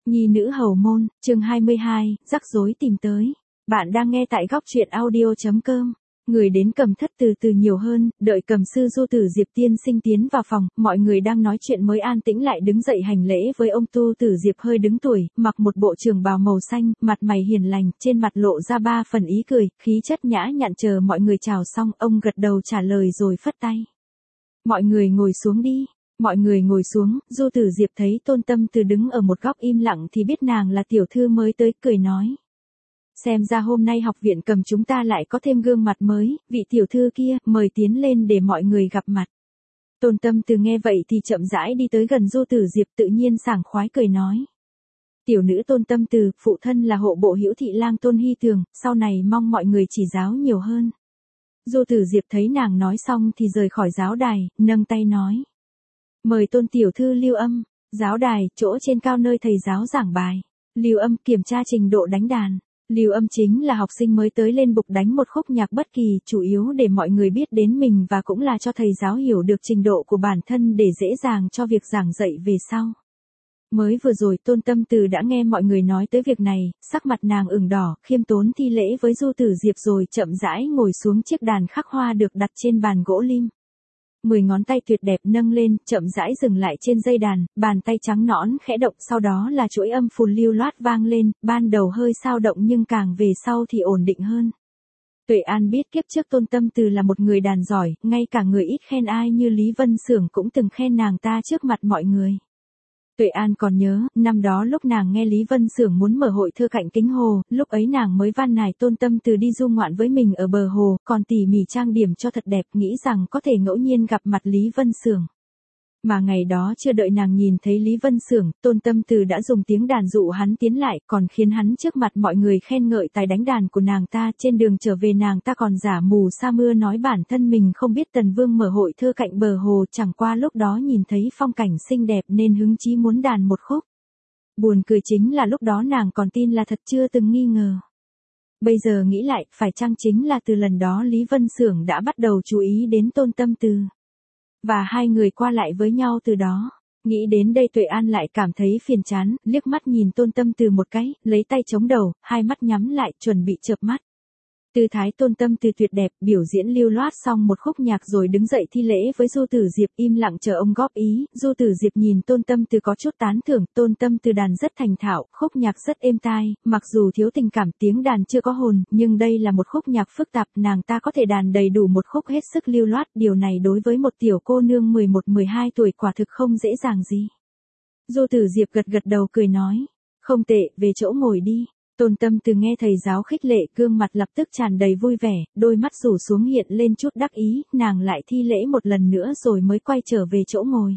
Nhi nữ hầu môn, chương 22, rắc rối tìm tới. Bạn đang nghe tại góc truyện audio.com. Người đến Cầm Thất từ từ nhiều hơn, đợi Cầm sư Du Tử Diệp tiên sinh tiến vào phòng, mọi người đang nói chuyện mới an tĩnh lại đứng dậy hành lễ với ông Tu Tử Diệp hơi đứng tuổi, mặc một bộ trường bào màu xanh, mặt mày hiền lành, trên mặt lộ ra 3 phần ý cười, khí chất nhã nhặn. Chờ mọi người chào xong, ông gật đầu trả lời rồi phất tay. Mọi người ngồi xuống đi. Mọi người ngồi xuống, Du Tử Diệp thấy Tôn Tâm Từ đứng ở một góc im lặng thì biết nàng là tiểu thư mới tới, cười nói. Xem ra hôm nay học viện Cầm chúng ta lại có thêm gương mặt mới, vị tiểu thư kia, mời tiến lên để mọi người gặp mặt. Tôn Tâm Từ nghe vậy thì chậm rãi đi tới gần Du Tử Diệp, tự nhiên sảng khoái cười nói. Tiểu nữ Tôn Tâm Từ, phụ thân là hộ bộ Hữu Thị Lang Tôn Hy Tường, sau này mong mọi người chỉ giáo nhiều hơn. Du Tử Diệp thấy nàng nói xong thì rời khỏi giáo đài, nâng tay nói. Mời Tôn tiểu thư lưu âm. Giáo đài, chỗ trên cao nơi thầy giáo giảng bài. Lưu âm kiểm tra trình độ đánh đàn. Lưu âm chính là học sinh mới tới lên bục đánh một khúc nhạc bất kỳ, chủ yếu để mọi người biết đến mình và cũng là cho thầy giáo hiểu được trình độ của bản thân để dễ dàng cho việc giảng dạy về sau. Mới vừa rồi Tôn Tâm Từ đã nghe mọi người nói tới việc này, sắc mặt nàng ửng đỏ, khiêm tốn thi lễ với Du Tử Diệp rồi chậm rãi ngồi xuống chiếc đàn khắc hoa được đặt trên bàn gỗ lim. 10 ngón tay tuyệt đẹp nâng lên, chậm rãi dừng lại trên dây đàn, bàn tay trắng nõn khẽ động, sau đó là chuỗi âm phù lưu loát vang lên, ban đầu hơi xao động nhưng càng về sau thì ổn định hơn. Tuệ An biết kiếp trước Tôn Tâm Từ là một người đàn giỏi, ngay cả người ít khen ai như Lý Vân Xưởng cũng từng khen nàng ta trước mặt mọi người. Tuệ An còn nhớ, năm đó lúc nàng nghe Lý Vân Xưởng muốn mở hội thơ cạnh Kính Hồ, lúc ấy nàng mới van nài Tôn Tâm Từ đi du ngoạn với mình ở bờ hồ, còn tỉ mỉ trang điểm cho thật đẹp, nghĩ rằng có thể ngẫu nhiên gặp mặt Lý Vân Xưởng. Mà ngày đó chưa đợi nàng nhìn thấy Lý Vân Xưởng, Tôn Tâm Từ đã dùng tiếng đàn dụ hắn tiến lại, còn khiến hắn trước mặt mọi người khen ngợi tài đánh đàn của nàng ta. Trên đường trở về nàng ta còn giả mù sa mưa nói bản thân mình không biết Tần Vương mở hội thơ cạnh bờ hồ, chẳng qua lúc đó nhìn thấy phong cảnh xinh đẹp nên hứng chí muốn đàn một khúc. Buồn cười chính là lúc đó nàng còn tin là thật, chưa từng nghi ngờ. Bây giờ nghĩ lại, phải chăng chính là từ lần đó Lý Vân Xưởng đã bắt đầu chú ý đến Tôn Tâm Từ. Và hai người qua lại với nhau từ đó. Nghĩ đến đây Tuệ An lại cảm thấy phiền chán, liếc mắt nhìn Tôn Tâm Từ một cái, lấy tay chống đầu, hai mắt nhắm lại, chuẩn bị chợp mắt. Tư thái Tôn Tâm Từ tuyệt đẹp, biểu diễn lưu loát xong một khúc nhạc rồi đứng dậy thi lễ với Du Tử Diệp, im lặng chờ ông góp ý. Du Tử Diệp nhìn Tôn Tâm Từ có chút tán thưởng, Tôn Tâm Từ đàn rất thành thạo, khúc nhạc rất êm tai, mặc dù thiếu tình cảm, tiếng đàn chưa có hồn, nhưng đây là một khúc nhạc phức tạp, nàng ta có thể đàn đầy đủ một khúc hết sức lưu loát, điều này đối với một tiểu cô nương 11-12 tuổi quả thực không dễ dàng gì. Du Tử Diệp gật gật đầu cười nói, không tệ, về chỗ ngồi đi. Tôn Tâm Từ nghe thầy giáo khích lệ, gương mặt lập tức tràn đầy vui vẻ, đôi mắt rủ xuống hiện lên chút đắc ý, nàng lại thi lễ một lần nữa rồi mới quay trở về chỗ ngồi.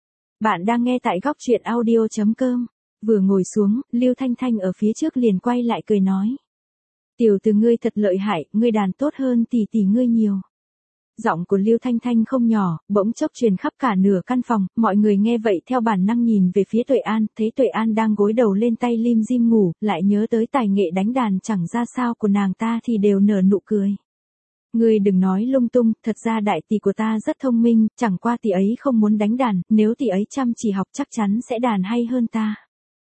Bạn đang nghe tại góc truyện audio.com. Vừa ngồi xuống, Lưu Thanh Thanh ở phía trước liền quay lại cười nói. Tiểu Từ ngươi thật lợi hại, ngươi đàn tốt hơn tỷ tỷ ngươi nhiều. Giọng của Lưu Thanh Thanh không nhỏ, bỗng chốc truyền khắp cả nửa căn phòng, mọi người nghe vậy theo bản năng nhìn về phía Tuệ An, thấy Tuệ An đang gối đầu lên tay lim dim ngủ, lại nhớ tới tài nghệ đánh đàn chẳng ra sao của nàng ta thì đều nở nụ cười. Ngươi đừng nói lung tung, thật ra đại tỷ của ta rất thông minh, chẳng qua tỷ ấy không muốn đánh đàn, nếu tỷ ấy chăm chỉ học chắc chắn sẽ đàn hay hơn ta.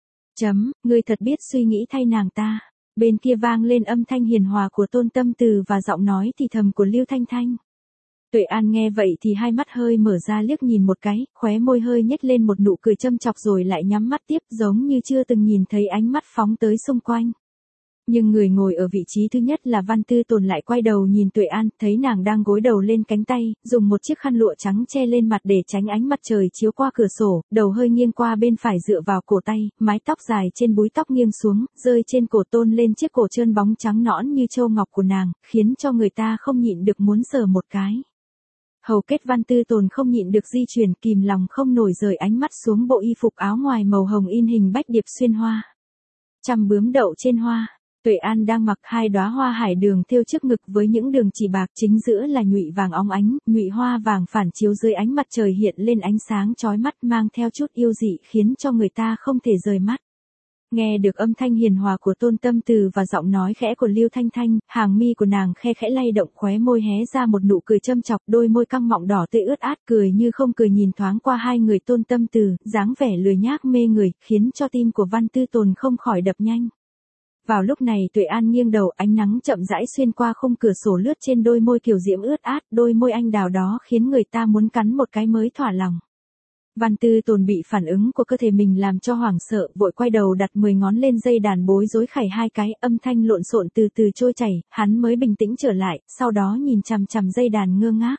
Ngươi thật biết suy nghĩ thay nàng ta. Bên kia vang lên âm thanh hiền hòa của Tôn Tâm Từ và giọng nói thì thầm của Lưu Thanh Thanh. Tuệ An nghe vậy thì hai mắt hơi mở ra liếc nhìn một cái, khóe môi hơi nhếch lên một nụ cười châm chọc rồi lại nhắm mắt tiếp, giống như chưa từng nhìn thấy ánh mắt phóng tới xung quanh. Nhưng người ngồi ở vị trí thứ nhất là Văn Tư Tồn lại quay đầu nhìn Tuệ An, thấy nàng đang gối đầu lên cánh tay, dùng một chiếc khăn lụa trắng che lên mặt để tránh ánh mặt trời chiếu qua cửa sổ, đầu hơi nghiêng qua bên phải dựa vào cổ tay, mái tóc dài trên búi tóc nghiêng xuống, rơi trên cổ tôn lên chiếc cổ trơn bóng trắng nõn như châu ngọc của nàng, khiến cho người ta không nhịn được muốn sờ một cái. Hầu kết Văn Tư Tồn không nhịn được di chuyển, kìm lòng không nổi rời ánh mắt xuống bộ y phục áo ngoài màu hồng in hình bách điệp xuyên hoa. Trăm bướm đậu trên hoa. Tuệ An đang mặc 2 đóa hoa hải đường thêu trước ngực với những đường chỉ bạc, chính giữa là nhụy vàng óng ánh, nhụy hoa vàng phản chiếu dưới ánh mặt trời hiện lên ánh sáng chói mắt mang theo chút yêu dị khiến cho người ta không thể rời mắt. Nghe được âm thanh hiền hòa của Tôn Tâm Từ và giọng nói khẽ của Lưu Thanh Thanh, hàng mi của nàng khe khẽ lay động, khóe môi hé ra một nụ cười châm chọc, đôi môi căng mọng đỏ tươi ướt át, cười như không cười nhìn thoáng qua hai người Tôn Tâm Từ, dáng vẻ lười nhác mê người, khiến cho tim của Văn Tư Tồn không khỏi đập nhanh. Vào lúc này Tuệ An nghiêng đầu, ánh nắng chậm rãi xuyên qua khung cửa sổ lướt trên đôi môi kiều diễm ướt át, đôi môi anh đào đó khiến người ta muốn cắn một cái mới thỏa lòng. Văn Tư Tồn bị phản ứng của cơ thể mình làm cho hoảng sợ, vội quay đầu đặt 10 ngón lên dây đàn bối rối khảy hai cái, âm thanh lộn xộn từ từ trôi chảy, hắn mới bình tĩnh trở lại, sau đó nhìn chằm chằm dây đàn ngơ ngác.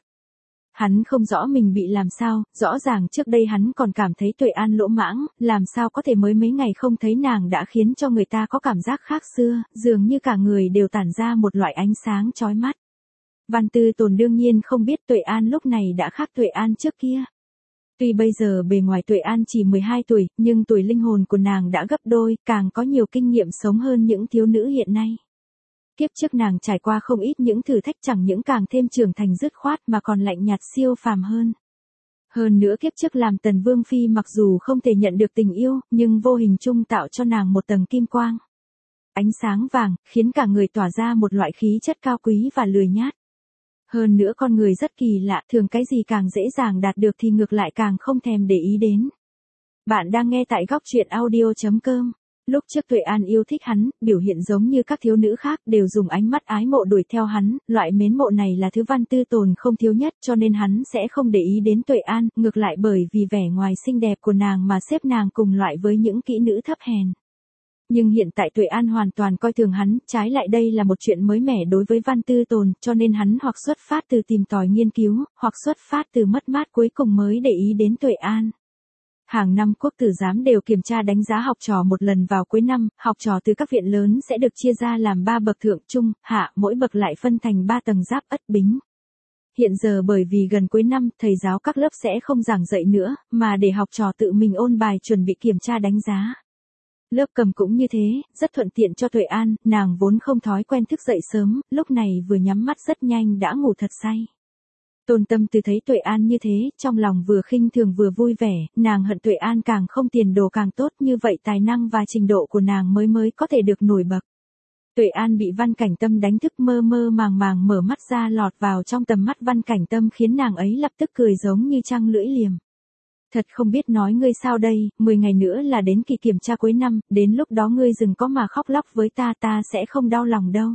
Hắn không rõ mình bị làm sao, rõ ràng trước đây hắn còn cảm thấy Tuệ An lỗ mãng, làm sao có thể mới mấy ngày không thấy nàng đã khiến cho người ta có cảm giác khác xưa, dường như cả người đều tản ra một loại ánh sáng chói mắt. Văn Tư Tồn đương nhiên không biết Tuệ An lúc này đã khác Tuệ An trước kia. Tuy bây giờ bề ngoài Tuệ An chỉ 12 tuổi, nhưng tuổi linh hồn của nàng đã gấp đôi, càng có nhiều kinh nghiệm sống hơn những thiếu nữ hiện nay. Kiếp trước nàng trải qua không ít những thử thách, chẳng những càng thêm trưởng thành dứt khoát mà còn lạnh nhạt siêu phàm hơn. Hơn nữa kiếp trước làm Tần Vương Phi mặc dù không thể nhận được tình yêu, nhưng vô hình chung tạo cho nàng một tầng kim quang. Ánh sáng vàng, khiến cả người tỏa ra một loại khí chất cao quý và lười nhát. Hơn nữa con người rất kỳ lạ, thường cái gì càng dễ dàng đạt được thì ngược lại càng không thèm để ý đến. Bạn đang nghe tại góc truyện audio.com. Lúc trước Tuệ An yêu thích hắn, biểu hiện giống như các thiếu nữ khác, đều dùng ánh mắt ái mộ đuổi theo hắn, loại mến mộ này là thứ Văn Tư Tồn không thiếu nhất, cho nên hắn sẽ không để ý đến Tuệ An, ngược lại bởi vì vẻ ngoài xinh đẹp của nàng mà xếp nàng cùng loại với những kỹ nữ thấp hèn. Nhưng hiện tại Tuệ An hoàn toàn coi thường hắn, trái lại đây là một chuyện mới mẻ đối với Văn Tư Tồn, cho nên hắn hoặc xuất phát từ tìm tòi nghiên cứu, hoặc xuất phát từ mất mát cuối cùng mới để ý đến Tuệ An. Hàng năm quốc tử giám đều kiểm tra đánh giá học trò một lần vào cuối năm, học trò từ các viện lớn sẽ được chia ra làm 3 bậc thượng, trung, hạ, mỗi bậc lại phân thành 3 tầng giáp, ất, bính. Hiện giờ bởi vì gần cuối năm, thầy giáo các lớp sẽ không giảng dạy nữa, mà để học trò tự mình ôn bài chuẩn bị kiểm tra đánh giá. Lớp cầm cũng như thế, rất thuận tiện cho Tuệ An, nàng vốn không thói quen thức dậy sớm, lúc này vừa nhắm mắt rất nhanh đã ngủ thật say. Tôn Tâm Từ thấy Tuệ An như thế, trong lòng vừa khinh thường vừa vui vẻ, nàng hận Tuệ An càng không tiền đồ càng tốt, như vậy tài năng và trình độ của nàng mới có thể được nổi bật. Tuệ An bị Văn Cảnh Tâm đánh thức, mơ mơ màng màng mở mắt ra, lọt vào trong tầm mắt Văn Cảnh Tâm khiến nàng ấy lập tức cười giống như trăng lưỡi liềm. Thật không biết nói ngươi sao đây, 10 ngày nữa là đến kỳ kiểm tra cuối năm, đến lúc đó ngươi đừng có mà khóc lóc với ta sẽ không đau lòng đâu.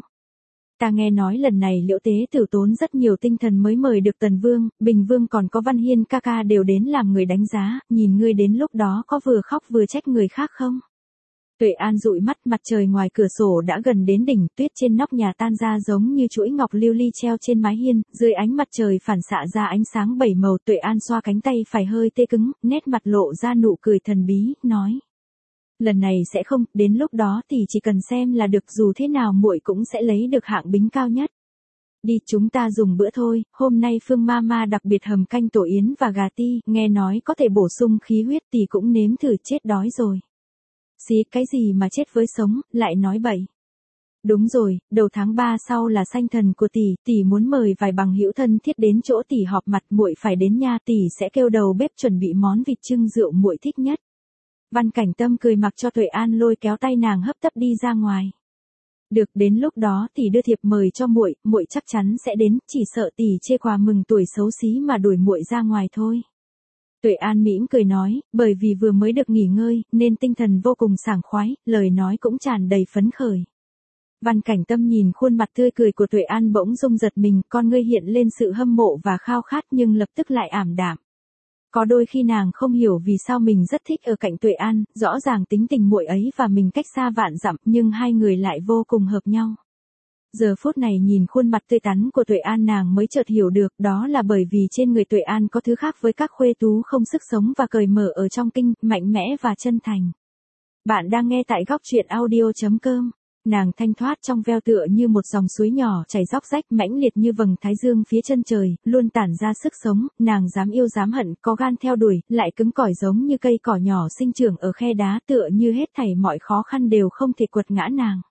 Ta nghe nói lần này Liễu Tế Tử tốn rất nhiều tinh thần mới mời được Tần Vương, Bình Vương còn có Văn Hiên ca ca đều đến làm người đánh giá, nhìn ngươi đến lúc đó có vừa khóc vừa trách người khác không? Tuệ An dụi mắt, mặt trời ngoài cửa sổ đã gần đến đỉnh, tuyết trên nóc nhà tan ra giống như chuỗi ngọc lưu ly treo trên mái hiên, dưới ánh mặt trời phản xạ ra ánh sáng bảy màu. Tuệ An xoa cánh tay phải hơi tê cứng, nét mặt lộ ra nụ cười thần bí, nói: lần này sẽ không, đến lúc đó thì chỉ cần xem là được, dù thế nào muội cũng sẽ lấy được hạng bính cao nhất. Đi, chúng ta dùng bữa thôi, hôm nay Phương Mama đặc biệt hầm canh tổ yến và gà ti, nghe nói có thể bổ sung khí huyết, tỷ cũng nếm thử, chết đói rồi. Xí, cái gì mà chết với sống, lại nói bậy. Đúng rồi, đầu tháng 3 sau là sanh thần của tỷ muốn mời vài bằng hữu thân thiết đến chỗ tỷ họp mặt, muội phải đến nha, tỷ sẽ kêu đầu bếp chuẩn bị món vịt trưng rượu muội thích nhất. Văn Cảnh Tâm cười mặc cho Tuệ An lôi kéo tay nàng hấp tấp đi ra ngoài. Được, đến lúc đó tỷ đưa thiệp mời cho muội, muội chắc chắn sẽ đến, chỉ sợ tỷ chê quà mừng tuổi xấu xí mà đuổi muội ra ngoài thôi. Tuệ An mỉm cười nói, bởi vì vừa mới được nghỉ ngơi, nên tinh thần vô cùng sảng khoái, lời nói cũng tràn đầy phấn khởi. Văn Cảnh Tâm nhìn khuôn mặt tươi cười của Tuệ An bỗng rung giật mình, con ngươi hiện lên sự hâm mộ và khao khát nhưng lập tức lại ảm đạm. Có đôi khi nàng không hiểu vì sao mình rất thích ở cạnh Tuệ An, rõ ràng tính tình muội ấy và mình cách xa vạn dặm, nhưng hai người lại vô cùng hợp nhau. Giờ phút này nhìn khuôn mặt tươi tắn của Tuệ An nàng mới chợt hiểu được, đó là bởi vì trên người Tuệ An có thứ khác với các khuê tú không sức sống và cởi mở ở trong kinh, mạnh mẽ và chân thành. Bạn đang nghe tại góc truyện audio.com. Nàng thanh thoát trong veo tựa như một dòng suối nhỏ chảy róc rách, mãnh liệt như vầng thái dương phía chân trời, luôn tản ra sức sống, nàng dám yêu dám hận, có gan theo đuổi, lại cứng cỏi giống như cây cỏ nhỏ sinh trưởng ở khe đá, tựa như hết thảy mọi khó khăn đều không thể quật ngã nàng.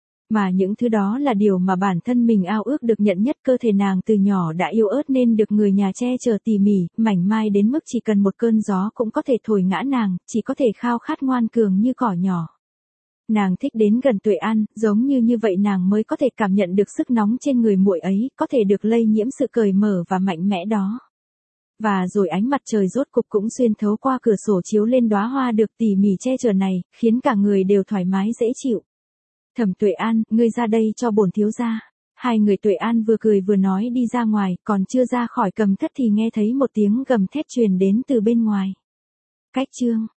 Mà những thứ đó là điều mà bản thân mình ao ước được nhận nhất, cơ thể nàng từ nhỏ đã yếu ớt nên được người nhà che chở tỉ mỉ, mảnh mai đến mức chỉ cần một cơn gió cũng có thể thổi ngã nàng, chỉ có thể khao khát ngoan cường như cỏ nhỏ. Nàng thích đến gần Tuệ An, giống như vậy nàng mới có thể cảm nhận được sức nóng trên người muội ấy, có thể được lây nhiễm sự cởi mở và mạnh mẽ đó. Và rồi ánh mặt trời rốt cục cũng xuyên thấu qua cửa sổ chiếu lên đóa hoa được tỉ mỉ che chở này, khiến cả người đều thoải mái dễ chịu. Thẩm Tuệ An, ngươi ra đây cho bổn thiếu gia. Hai người Tuệ An vừa cười vừa nói đi ra ngoài, còn chưa ra khỏi cầm thất thì nghe thấy một tiếng gầm thét truyền đến từ bên ngoài. Cách chương